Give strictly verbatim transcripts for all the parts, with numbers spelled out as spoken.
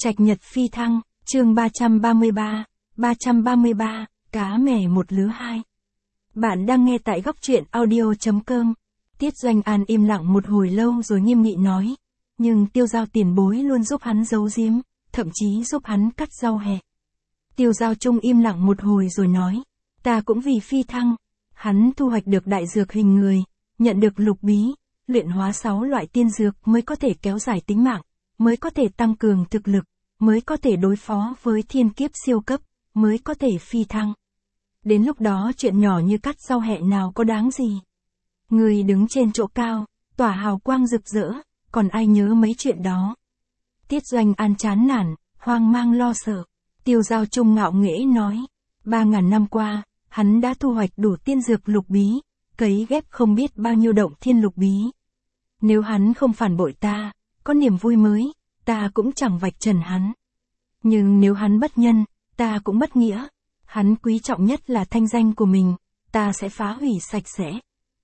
Trạch nhật phi thăng, chương ba trăm ba mươi ba, ba trăm ba mươi ba, cá mè một lứa hai. Bạn đang nghe tại góc truyện audio chấm com. Tiết Doanh An im lặng một hồi lâu rồi nghiêm nghị nói, nhưng Tiêu Giao tiền bối luôn giúp hắn giấu giếm, thậm chí giúp hắn cắt rau hẹ. Tiêu Giao Trung im lặng một hồi rồi nói, ta cũng vì phi thăng, hắn thu hoạch được đại dược hình người, nhận được lục bí, luyện hóa sáu loại tiên dược mới có thể kéo dài tính mạng, mới có thể tăng cường thực lực, mới có thể đối phó với thiên kiếp siêu cấp, mới có thể phi thăng. Đến lúc đó chuyện nhỏ như cắt rau hẹ nào có đáng gì. Người đứng trên chỗ cao, tỏa hào quang rực rỡ, còn ai nhớ mấy chuyện đó. Tiết Doanh An chán nản, hoang mang lo sợ. Tiêu Giao Trung ngạo nghễ nói, ba ngàn năm qua, hắn đã thu hoạch đủ tiên dược lục bí, cấy ghép không biết bao nhiêu động thiên lục bí. Nếu hắn không phản bội ta, có niềm vui mới, ta cũng chẳng vạch trần hắn. Nhưng nếu hắn bất nhân, ta cũng bất nghĩa. Hắn quý trọng nhất là thanh danh của mình, ta sẽ phá hủy sạch sẽ.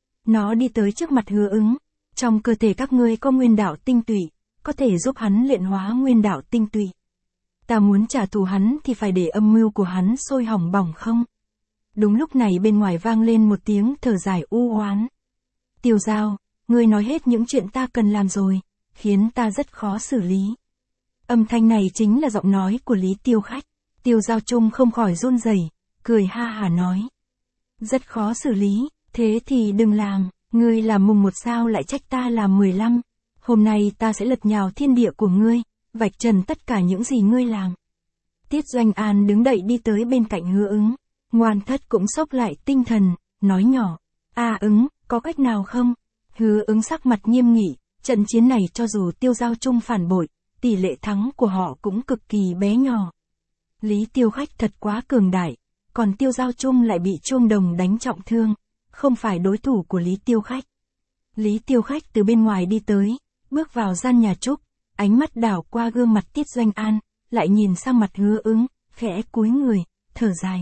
Nó đi tới trước mặt Hứa Ứng, trong cơ thể các ngươi có nguyên đạo tinh tụy, có thể giúp hắn luyện hóa nguyên đạo tinh tụy. Ta muốn trả thù hắn thì phải để âm mưu của hắn sôi hỏng bỏng không? Đúng lúc này bên ngoài vang lên một tiếng thở dài u oán. Tiêu Giao, ngươi nói hết những chuyện ta cần làm rồi, khiến ta rất khó xử lý. Âm thanh này chính là giọng nói của Lý Tiêu Khách. Tiêu Giao Trung không khỏi run rẩy, cười ha hả nói. Rất khó xử lý, thế thì đừng làm, ngươi làm mùng một sao lại trách ta làm mười lăm. Hôm nay ta sẽ lật nhào thiên địa của ngươi, vạch trần tất cả những gì ngươi làm. Tiết Doanh An đứng đậy đi tới bên cạnh Hứa Ứng. Ngoan Thất cũng sốc lại tinh thần, nói nhỏ. À Ứng, có cách nào không? Hứa Ứng sắc mặt nghiêm nghị, trận chiến này cho dù Tiêu Giao Trung phản bội, tỷ lệ thắng của họ cũng cực kỳ bé nhỏ. Lý Tiêu Khách thật quá cường đại, còn Tiêu Giao Trung lại bị Chuông Đồng đánh trọng thương, không phải đối thủ của Lý Tiêu Khách. Lý Tiêu Khách từ bên ngoài đi tới, bước vào gian nhà trúc, ánh mắt đảo qua gương mặt Tiết Doanh An, lại nhìn sang mặt Hứa Ứng, khẽ cúi người, thở dài.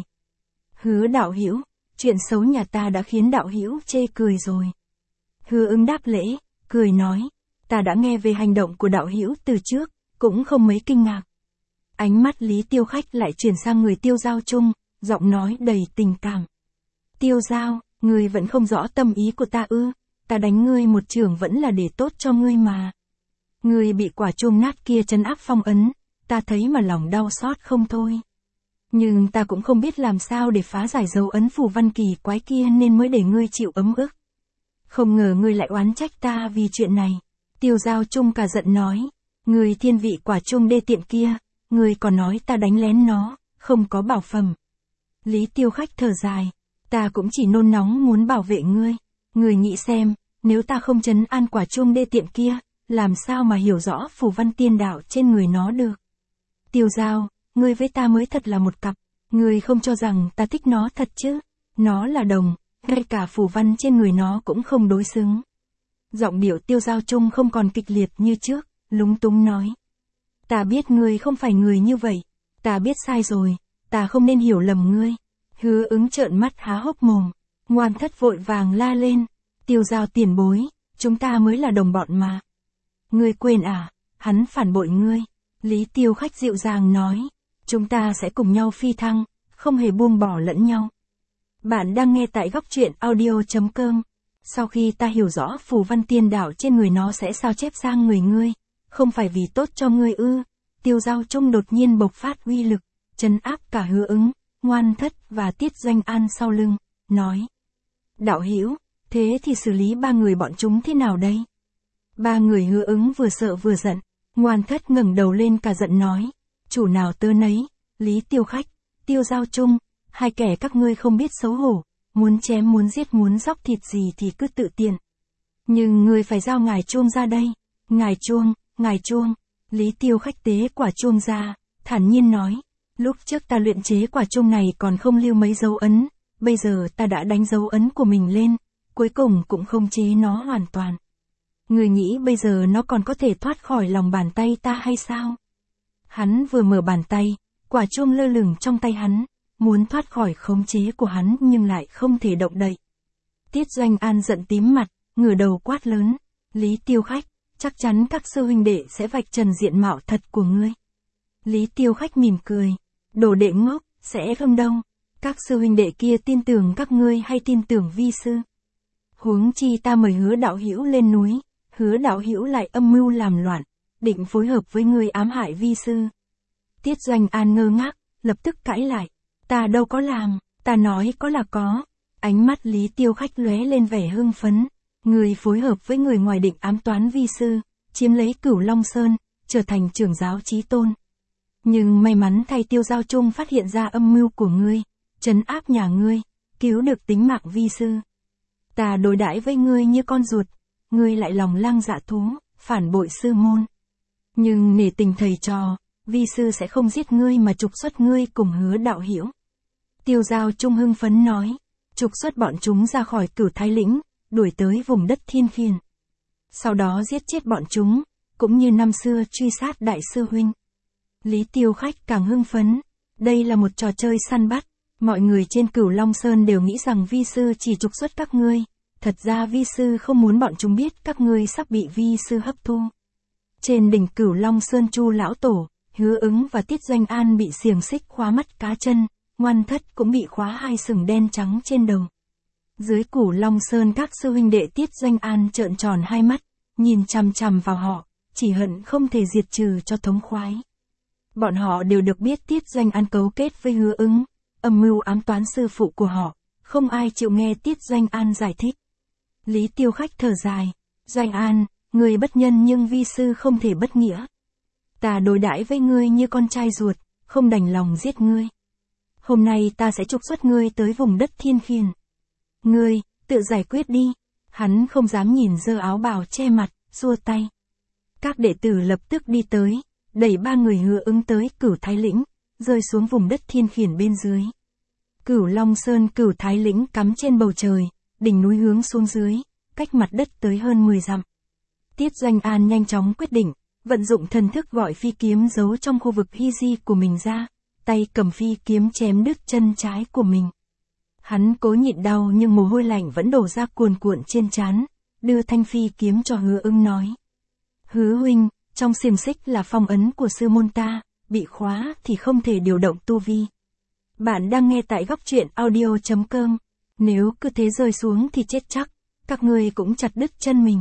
Hứa đạo hữu, chuyện xấu nhà ta đã khiến đạo hữu chê cười rồi. Hứa Ứng đáp lễ, cười nói, ta đã nghe về hành động của đạo hữu từ trước, cũng không mấy kinh ngạc. Ánh mắt Lý Tiêu Khách lại chuyển sang người Tiêu Giao Trung, giọng nói đầy tình cảm. Tiêu Giao, ngươi vẫn không rõ tâm ý của ta ư, ta đánh ngươi một chưởng vẫn là để tốt cho ngươi mà. Ngươi bị quả chuông nát kia trấn áp phong ấn, ta thấy mà lòng đau xót không thôi. Nhưng ta cũng không biết làm sao để phá giải dấu ấn phù văn kỳ quái kia nên mới để ngươi chịu ấm ức. Không ngờ ngươi lại oán trách ta vì chuyện này. Tiêu Giao Trung cả giận nói, ngươi thiên vị quả chuông đê tiện kia, ngươi còn nói ta đánh lén nó, không có bảo phẩm. Lý Tiêu Khách thở dài, ta cũng chỉ nôn nóng muốn bảo vệ ngươi. Ngươi nghĩ xem, nếu ta không trấn an quả chuông đê tiện kia, làm sao mà hiểu rõ phù văn tiên đạo trên người nó được. Tiêu Giao, ngươi với ta mới thật là một cặp, ngươi không cho rằng ta thích nó thật chứ, nó là đồng, ngay cả phù văn trên người nó cũng không đối xứng. Giọng điệu Tiêu Giao Trung không còn kịch liệt như trước, lúng túng nói. Ta biết ngươi không phải người như vậy, ta biết sai rồi, ta không nên hiểu lầm ngươi. Hứa Ứng trợn mắt há hốc mồm, Ngoan Thất vội vàng la lên, Tiêu Giao tiền bối, chúng ta mới là đồng bọn mà. Ngươi quên à, hắn phản bội ngươi. Lý Tiêu Khách dịu dàng nói, chúng ta sẽ cùng nhau phi thăng, không hề buông bỏ lẫn nhau. Bạn đang nghe tại góc truyện audio chấm com. Sau khi ta hiểu rõ phù văn tiên đạo trên người nó sẽ sao chép sang người ngươi, không phải vì tốt cho ngươi ư? Tiêu Giao Trung đột nhiên bộc phát uy lực, trấn áp cả Hứa Ứng, Ngoan Thất và Tiết Doanh An sau lưng, nói. Đạo hữu, thế thì xử lý ba người bọn chúng thế nào đây? Ba người Hứa Ứng vừa sợ vừa giận, Ngoan Thất ngẩng đầu lên cả giận nói. Chủ nào tớ nấy, Lý Tiêu Khách, Tiêu Giao Trung, hai kẻ các ngươi không biết xấu hổ, muốn chém muốn giết muốn dóc thịt gì thì cứ tự tiện. Nhưng ngươi phải giao ngài chuông ra đây. Ngài chuông, ngài chuông. Lý Tiêu Khách tế quả chuông ra, thản nhiên nói. Lúc trước ta luyện chế quả chuông này còn không lưu mấy dấu ấn, bây giờ ta đã đánh dấu ấn của mình lên, cuối cùng cũng không chế nó hoàn toàn. Ngươi nghĩ bây giờ nó còn có thể thoát khỏi lòng bàn tay ta hay sao? Hắn vừa mở bàn tay, quả chuông lơ lửng trong tay hắn, muốn thoát khỏi khống chế của hắn nhưng lại không thể động đậy. Tiết Doanh An giận tím mặt, ngửa đầu quát lớn. Lý Tiêu Khách, chắc chắn các sư huynh đệ sẽ vạch trần diện mạo thật của ngươi. Lý Tiêu Khách mỉm cười. Đồ đệ ngốc, sẽ không đâu. Các sư huynh đệ kia tin tưởng các ngươi hay tin tưởng vi sư? Huống chi ta mời Hứa đạo hữu lên núi, Hứa đạo hữu lại âm mưu làm loạn, định phối hợp với ngươi ám hại vi sư. Tiết Doanh An ngơ ngác, lập tức cãi lại. Ta đâu có làm, ta nói có là có. Ánh mắt Lý Tiêu Khách lóe lên vẻ hưng phấn. Người phối hợp với người ngoài định ám toán vi sư, chiếm lấy Cửu Long Sơn, trở thành trưởng giáo chí tôn. Nhưng may mắn thay Tiêu Giao Trung phát hiện ra âm mưu của ngươi, trấn áp nhà ngươi, cứu được tính mạng vi sư. Ta đối đãi với ngươi như con ruột, ngươi lại lòng lang dạ thú, phản bội sư môn. Nhưng nể tình thầy trò, vi sư sẽ không giết ngươi mà trục xuất ngươi cùng Hứa đạo hữu. Tiêu Giao Trung hưng phấn nói, trục xuất bọn chúng ra khỏi Cửu Thái Lĩnh, đuổi tới vùng đất Thiên Khiển. Sau đó giết chết bọn chúng, cũng như năm xưa truy sát đại sư huynh. Lý Tiêu Khách càng hưng phấn, đây là một trò chơi săn bắt, mọi người trên Cửu Long Sơn đều nghĩ rằng vi sư chỉ trục xuất các ngươi, thật ra vi sư không muốn bọn chúng biết các ngươi sắp bị vi sư hấp thu. Trên đỉnh Cửu Long Sơn Chu lão tổ, Hứa Ứng và Tiết Doanh An bị xiềng xích khóa mắt cá chân, Ngoan Thất cũng bị khóa hai sừng đen trắng trên đầu. Dưới Cửu Long Sơn các sư huynh đệ Tiết Doanh An trợn tròn hai mắt, nhìn chằm chằm vào họ, chỉ hận không thể diệt trừ cho thống khoái. Bọn họ đều được biết Tiết Doanh An cấu kết với Hứa Ứng, âm mưu ám toán sư phụ của họ, không ai chịu nghe Tiết Doanh An giải thích. Lý Tiêu Khách thở dài, Doanh An, người bất nhân nhưng vi sư không thể bất nghĩa. Ta đối đãi với ngươi như con trai ruột, không đành lòng giết ngươi. Hôm nay ta sẽ trục xuất ngươi tới vùng đất Thiên Khiển. Ngươi, tự giải quyết đi. Hắn không dám nhìn giơ áo bào che mặt, xua tay. Các đệ tử lập tức đi tới, đẩy ba người Hứa Ứng tới Cửu Thái Lĩnh, rơi xuống vùng đất Thiên Khiển bên dưới. Cửu Long Sơn Cửu Thái Lĩnh cắm trên bầu trời, đỉnh núi hướng xuống dưới, cách mặt đất tới hơn mười dặm. Tiết Doanh An nhanh chóng quyết định, vận dụng thần thức gọi phi kiếm giấu trong khu vực hy di của mình ra, tay cầm phi kiếm chém đứt chân trái của mình. Hắn cố nhịn đau nhưng mồ hôi lạnh vẫn đổ ra cuồn cuộn trên trán, đưa thanh phi kiếm cho Hứa Ứng nói. Hứa huynh, trong xiềng xích là phong ấn của sư môn ta, bị khóa thì không thể điều động tu vi. Bạn đang nghe tại góc truyện audio chấm com. Nếu cứ thế rơi xuống thì chết chắc, các ngươi cũng chặt đứt chân mình.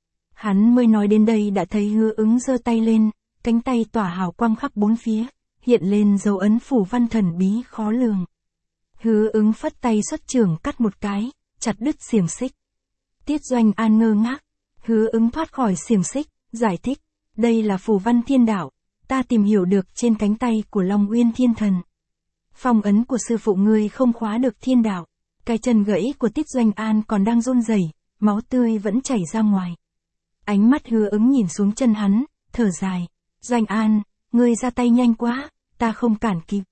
Hắn mới nói đến đây đã thấy Hứa Ứng giơ tay lên, cánh tay tỏa hào quang khắp bốn phía, hiện lên dấu ấn phủ văn thần bí khó lường. Hứa Ứng phất tay xuất trưởng cắt một cái, chặt đứt xiềng xích. Tiết Doanh An ngơ ngác, Hứa Ứng thoát khỏi xiềng xích, giải thích, đây là phù văn thiên đạo, ta tìm hiểu được trên cánh tay của Long Uyên Thiên Thần. Phong ấn của sư phụ ngươi không khóa được thiên đạo. Cái chân gãy của Tiết Doanh An còn đang run rẩy, máu tươi vẫn chảy ra ngoài. Ánh mắt Hứa Ứng nhìn xuống chân hắn, thở dài. Doanh An, ngươi ra tay nhanh quá, ta không cản kịp.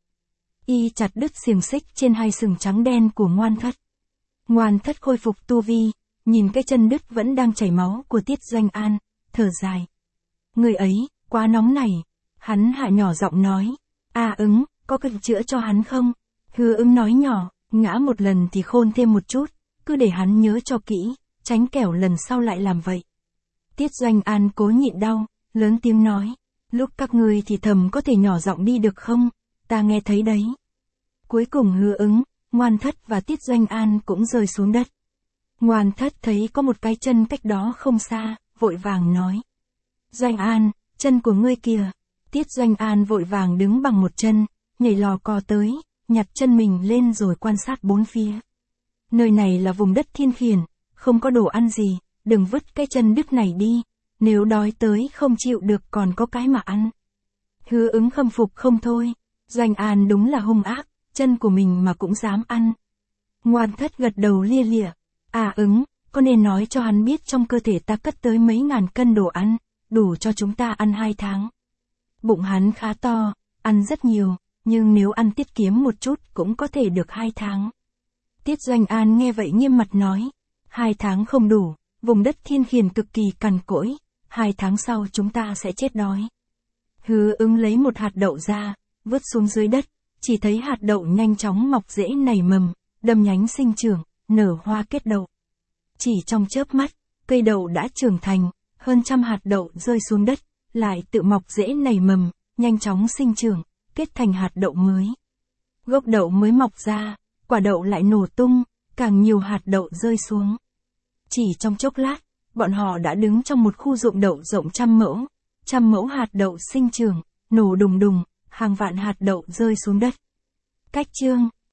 Y chặt đứt xiềng xích trên hai sừng trắng đen của Ngoan Thất. Ngoan Thất khôi phục tu vi, nhìn cái chân đứt vẫn đang chảy máu của Tiết Doanh An, thở dài. Người ấy, quá nóng này. Hắn hạ nhỏ giọng nói. A Ứng, có cần chữa cho hắn không? Hứa Ứng nói nhỏ, ngã một lần thì khôn thêm một chút, cứ để hắn nhớ cho kỹ, tránh kẻo lần sau lại làm vậy. Tiết Doanh An cố nhịn đau, lớn tiếng nói. Lúc các ngươi thì thầm có thể nhỏ giọng đi được không? Ta nghe thấy đấy. Cuối cùng Hứa Ứng, Ngoan Thất và Tiết Doanh An cũng rơi xuống đất. Ngoan Thất thấy có một cái chân cách đó không xa, vội vàng nói. Doanh An, chân của ngươi kìa. Tiết Doanh An vội vàng đứng bằng một chân, nhảy lò cò tới, nhặt chân mình lên rồi quan sát bốn phía. Nơi này là vùng đất Thiên Khiển, không có đồ ăn gì, đừng vứt cái chân đứt này đi, nếu đói tới không chịu được còn có cái mà ăn. Hứa Ứng khâm phục không thôi, Doanh An đúng là hung ác, chân của mình mà cũng dám ăn. Ngoan Thất gật đầu lia lịa. À Ứng, có nên nói cho hắn biết trong cơ thể ta cất tới mấy ngàn cân đồ ăn, đủ cho chúng ta ăn hai tháng. Bụng hắn khá to, ăn rất nhiều, nhưng nếu ăn tiết kiệm một chút cũng có thể được hai tháng. Tiết Doanh An nghe vậy nghiêm mặt nói, hai tháng không đủ, vùng đất Thiên Khiển cực kỳ cằn cỗi, hai tháng sau chúng ta sẽ chết đói. Hứa Ứng lấy một hạt đậu ra, vứt xuống dưới đất, chỉ thấy hạt đậu nhanh chóng mọc rễ nảy mầm, đâm nhánh sinh trưởng, nở hoa kết đậu. Chỉ trong chớp mắt, cây đậu đã trưởng thành, hơn trăm hạt đậu rơi xuống đất, lại tự mọc rễ nảy mầm, nhanh chóng sinh trưởng, kết thành hạt đậu mới. Gốc đậu mới mọc ra, quả đậu lại nổ tung, càng nhiều hạt đậu rơi xuống. Chỉ trong chốc lát, bọn họ đã đứng trong một khu ruộng đậu rộng trăm mẫu. Trăm mẫu hạt đậu sinh trưởng, nổ đùng đùng, hàng vạn hạt đậu rơi xuống đất. Cách chương